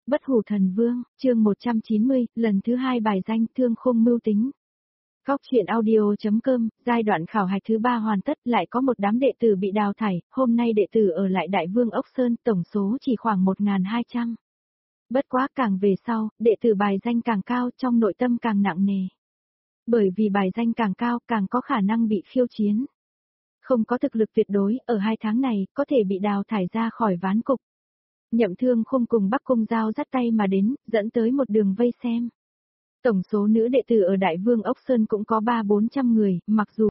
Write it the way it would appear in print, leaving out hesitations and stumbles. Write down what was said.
Bất hủ thần vương, chương 190, lần thứ 2 bài danh Thương Khung mưu tính. Góc truyện audio.com, giai đoạn khảo hạch thứ 3 hoàn tất, lại có một đám đệ tử bị đào thải, hôm nay đệ tử ở lại Đại Vương Ốc Sơn, tổng số chỉ khoảng 1.200. Bất quá càng về sau, đệ tử bài danh càng cao, trong nội tâm càng nặng nề. Bởi vì bài danh càng cao, càng có khả năng bị khiêu chiến. Không có thực lực tuyệt đối, ở 2 tháng này, có thể bị đào thải ra khỏi ván cục. Nhậm Thương Khung cùng Bắc Cung Giao dắt tay mà đến, dẫn tới một đường vây xem. Tổng số nữ đệ tử ở Đại Vương Ốc Sơn cũng có 300-400 người, mặc dù